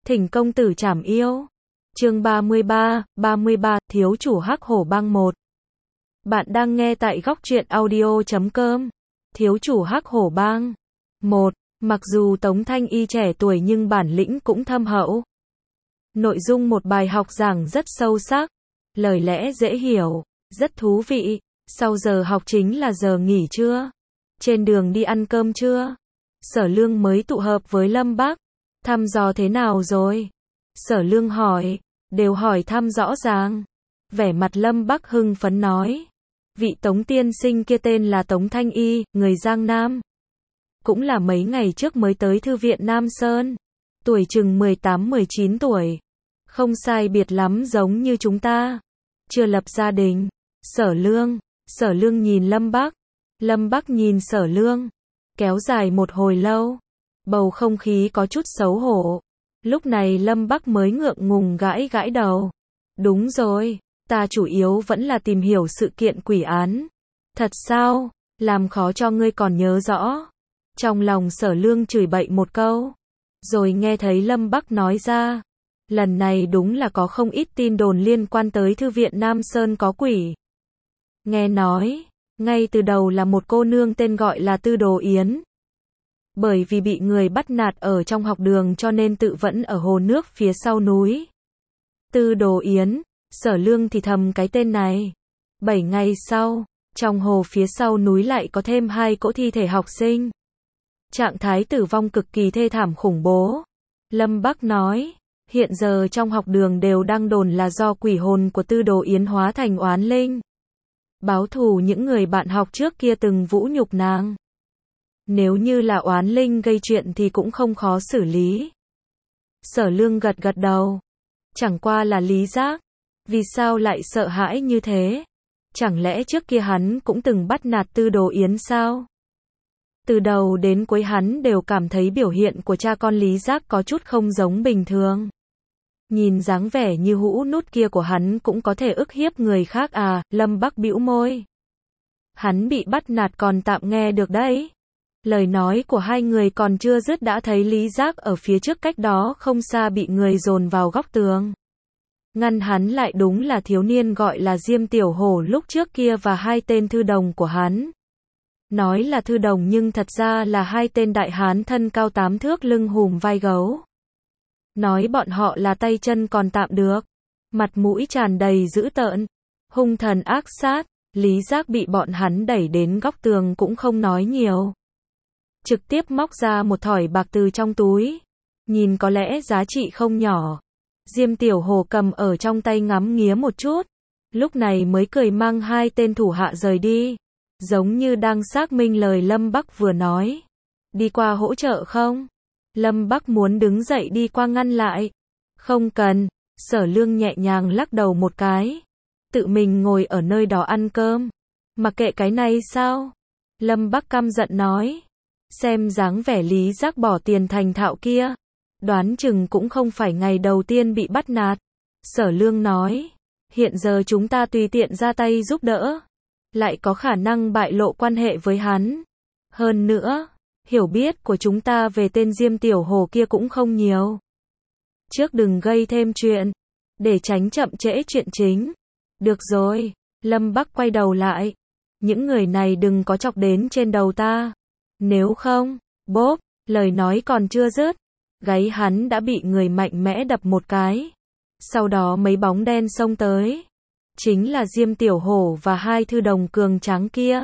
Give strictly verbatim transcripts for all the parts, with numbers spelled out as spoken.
Thỉnh công tử trảm yêu. Chương ba mươi ba, ba mươi ba, thiếu chủ Hắc Hổ Bang một. Bạn đang nghe tại góc truyện audio chấm com. Thiếu chủ Hắc Hổ Bang một. Mặc dù Tống Thanh Y trẻ tuổi nhưng bản lĩnh cũng thâm hậu. Nội dung một bài học giảng rất sâu sắc, lời lẽ dễ hiểu, rất thú vị. Sau giờ học chính là giờ nghỉ trưa. Trên đường đi ăn cơm trưa, Sở Lương mới tụ hợp với Lâm Bắc. Thăm dò thế nào rồi? Sở Lương hỏi. Đều hỏi thăm rõ ràng. Vẻ mặt Lâm Bắc hưng phấn nói. Vị Tống tiên sinh kia tên là Tống Thanh Y, người Giang Nam. Cũng là mấy ngày trước mới tới thư viện Nam Sơn. Tuổi chừng mười tám mười chín tuổi. Không sai biệt lắm giống như chúng ta. Chưa lập gia đình. Sở Lương. Sở Lương nhìn Lâm Bắc. Lâm Bắc nhìn Sở Lương. Kéo dài một hồi lâu. Bầu không khí có chút xấu hổ. Lúc này Lâm Bắc mới ngượng ngùng gãi gãi đầu. Đúng rồi, ta chủ yếu vẫn là tìm hiểu sự kiện quỷ án. Thật sao? Làm khó cho ngươi còn nhớ rõ. Trong lòng Sở Lương chửi bậy một câu. Rồi nghe thấy Lâm Bắc nói ra. Lần này đúng là có không ít tin đồn liên quan tới thư viện Nam Sơn có quỷ. Nghe nói, ngay từ đầu là một cô nương tên gọi là Tư Đồ Yến. Bởi vì bị người bắt nạt ở trong học đường cho nên tự vẫn ở hồ nước phía sau núi. Tư Đồ Yến, Sở Lương thì thầm cái tên này. Bảy ngày sau, trong hồ phía sau núi lại có thêm hai cỗ thi thể học sinh. Trạng thái tử vong cực kỳ thê thảm khủng bố. Lâm Bắc nói, hiện giờ trong học đường đều đang đồn là do quỷ hồn của Tư Đồ Yến hóa thành oán linh. Báo thù những người bạn học trước kia từng vũ nhục nàng. Nếu như là oán linh gây chuyện thì cũng không khó xử lý. Sở Lương gật gật đầu. Chẳng qua là Lý Giác. Vì sao lại sợ hãi như thế? Chẳng lẽ trước kia hắn cũng từng bắt nạt Tư Đồ Yến sao? Từ đầu đến cuối hắn đều cảm thấy biểu hiện của cha con Lý Giác có chút không giống bình thường. Nhìn dáng vẻ như hũ nút kia của hắn cũng có thể ức hiếp người khác à? Lâm Bắc bĩu môi. Hắn bị bắt nạt còn tạm nghe được đấy. Lời nói của hai người còn chưa dứt đã thấy Lý Giác ở phía trước cách đó không xa bị người dồn vào góc tường. Ngăn hắn lại đúng là thiếu niên gọi là Diêm Tiểu Hổ lúc trước kia và hai tên thư đồng của hắn. Nói là thư đồng nhưng thật ra là hai tên đại hán thân cao tám thước lưng hùm vai gấu. Nói bọn họ là tay chân còn tạm được. Mặt mũi tràn đầy dữ tợn. Hung thần ác sát. Lý Giác bị bọn hắn đẩy đến góc tường cũng không nói nhiều. Trực tiếp móc ra một thỏi bạc từ trong túi. Nhìn có lẽ giá trị không nhỏ. Diêm Tiểu Hổ cầm ở trong tay ngắm nghía một chút. Lúc này mới cười mang hai tên thủ hạ rời đi. Giống như đang xác minh lời Lâm Bắc vừa nói. Đi qua hỗ trợ không? Lâm Bắc muốn đứng dậy đi qua ngăn lại. Không cần. Sở Lương nhẹ nhàng lắc đầu một cái. Tự mình ngồi ở nơi đó ăn cơm. Mặc kệ cái này sao? Lâm Bắc căm giận nói. Xem dáng vẻ Lý Giác bỏ tiền thành thạo kia. Đoán chừng cũng không phải ngày đầu tiên bị bắt nạt. Sở Lương nói. Hiện giờ chúng ta tùy tiện ra tay giúp đỡ. Lại có khả năng bại lộ quan hệ với hắn. Hơn nữa, hiểu biết của chúng ta về tên Diêm Tiểu Hổ kia cũng không nhiều. Trước đừng gây thêm chuyện. Để tránh chậm trễ chuyện chính. Được rồi. Lâm Bắc quay đầu lại. Những người này đừng có chọc đến trên đầu ta. Nếu không, bốp, lời nói còn chưa dứt. Gáy hắn đã bị người mạnh mẽ đập một cái. Sau đó mấy bóng đen xông tới. Chính là Diêm Tiểu Hổ và hai thư đồng cường tráng kia.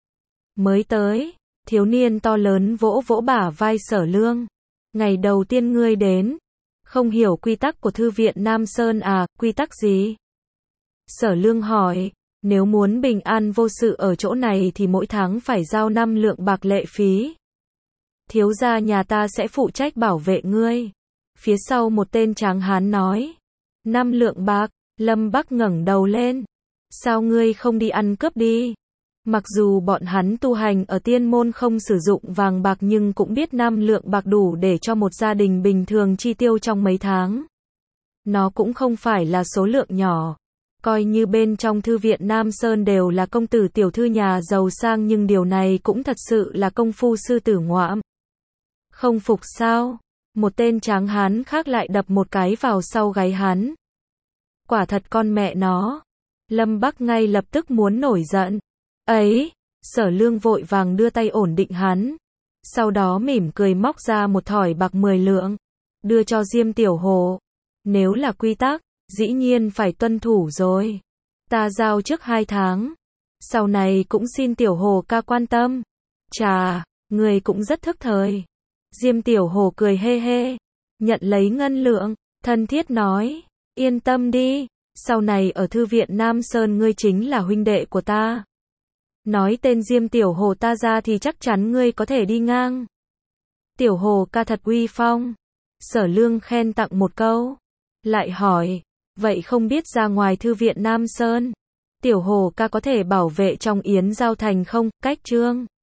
Mới tới, thiếu niên to lớn vỗ vỗ bả vai Sở Lương. Ngày đầu tiên ngươi đến. Không hiểu quy tắc của thư viện Nam Sơn à? Quy tắc gì? Sở Lương hỏi. Nếu muốn bình an vô sự ở chỗ này thì mỗi tháng phải giao năm lượng bạc lệ phí. Thiếu gia nhà ta sẽ phụ trách bảo vệ ngươi. Phía sau một tên tráng hán nói. Năm lượng bạc. Lâm Bắc ngẩng đầu lên. Sao ngươi không đi ăn cướp đi? Mặc dù bọn hắn tu hành ở tiên môn không sử dụng vàng bạc nhưng cũng biết năm lượng bạc đủ để cho một gia đình bình thường chi tiêu trong mấy tháng. Nó cũng không phải là số lượng nhỏ. Coi như bên trong thư viện Nam Sơn đều là công tử tiểu thư nhà giàu sang nhưng điều này cũng thật sự là công phu sư tử ngoạm. Không phục sao? Một tên tráng hán khác lại đập một cái vào sau gáy hắn. Quả thật con mẹ nó. Lâm Bắc ngay lập tức muốn nổi giận. Ấy, Sở Lương vội vàng đưa tay ổn định hắn. Sau đó mỉm cười móc ra một thỏi bạc mười lượng. Đưa cho Diêm Tiểu Hồ. Nếu là quy tắc, dĩ nhiên phải tuân thủ rồi. Ta giao trước hai tháng. Sau này cũng xin Tiểu Hồ ca quan tâm. Chà, người cũng rất thức thời. Diêm Tiểu Hồ cười hê hê. Nhận lấy ngân lượng, thân thiết nói. Yên tâm đi, sau này ở thư viện Nam Sơn ngươi chính là huynh đệ của ta. Nói tên Diêm Tiểu Hồ ta ra thì chắc chắn ngươi có thể đi ngang. Tiểu Hồ ca thật uy phong. Sở Lương khen tặng một câu. Lại hỏi, vậy không biết ra ngoài thư viện Nam Sơn, Tiểu Hồ ca có thể bảo vệ trong Yến Giao Thành không? Cách Trương